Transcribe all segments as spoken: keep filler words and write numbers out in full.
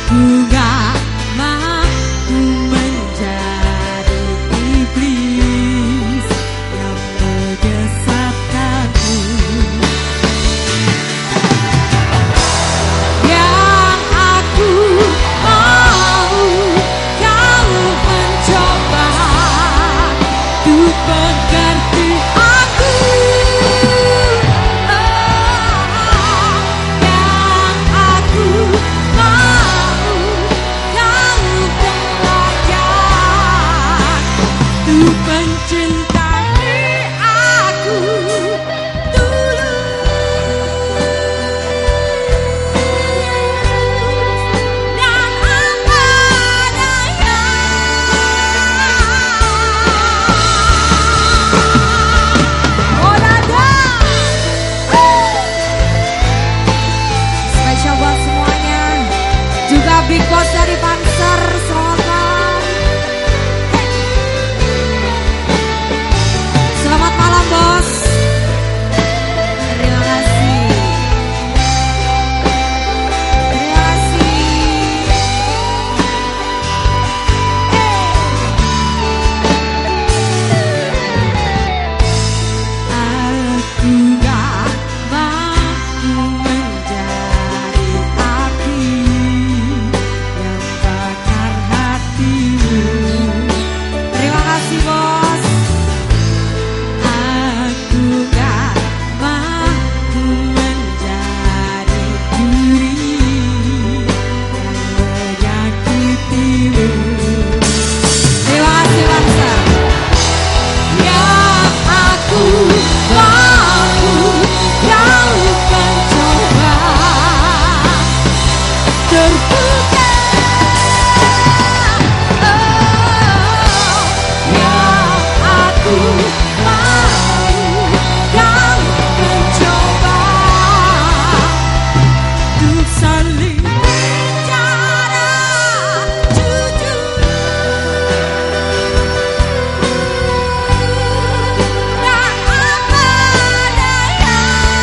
Big Boss dari Panser, selamat. Selamat malam bos. Terima kasih. Terima kasih. Aku gak mampu menjadi api yang bakar hatimu. Terima kasih bos. Aku gak mampu menjadi duri yang menyakitimu. Terima kasih bangsa. Yang aku mampu kau mencoba terbuka. Yang aku mau kau mencoba untuk saling bicara jujur dan apa daya.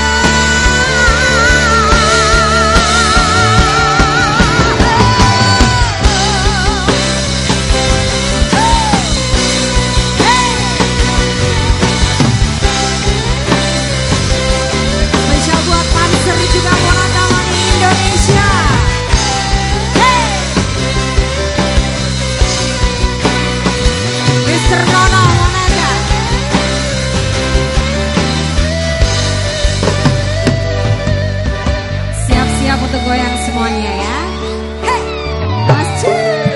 Spesial buat Panser juga buat teman Indonesia. Hey, Mister Nono Monaga. Siap-siap untuk goyang semuanya ya. Hey, Mas.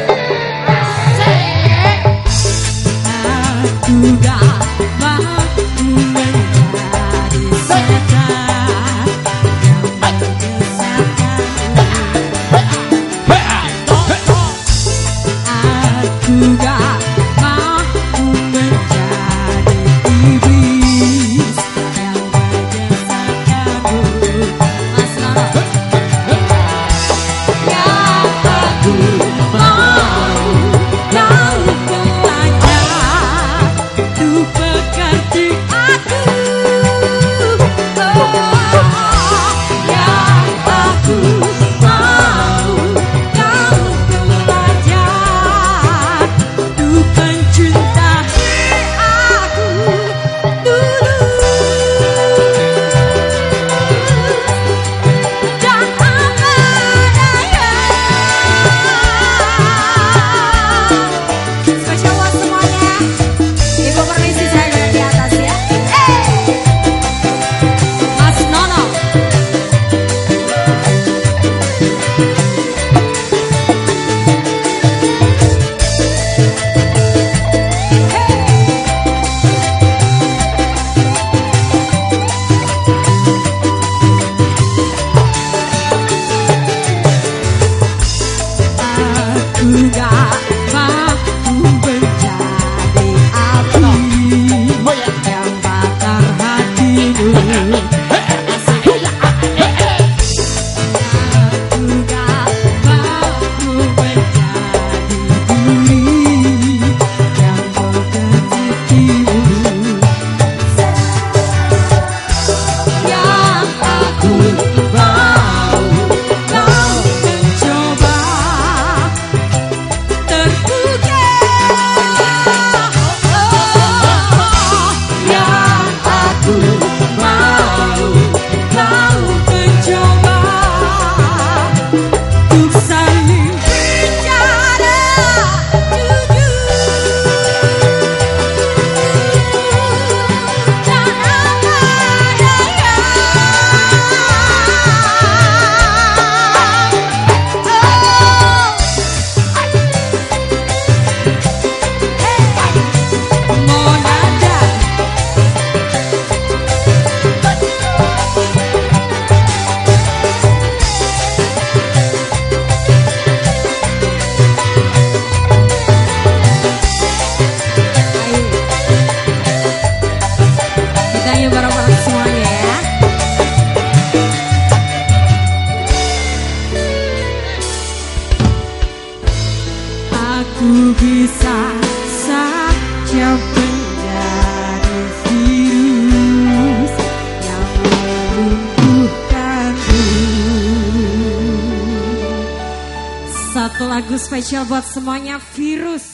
Aku gak mampu menjadi setan yang mengesahkanmu. Aku gak mampu menjadi iblis yang mengesahkanmu. Mas Nono. Yang aku mau kau belajar untuk mengerti aku. Oh, yang aku mau kau belajar untuk mencintai aku dulu dan apa daya. Ku bisa saja menjadi virus yang melumpuhkanku. Satu lagu spesial buat semuanya, Virus.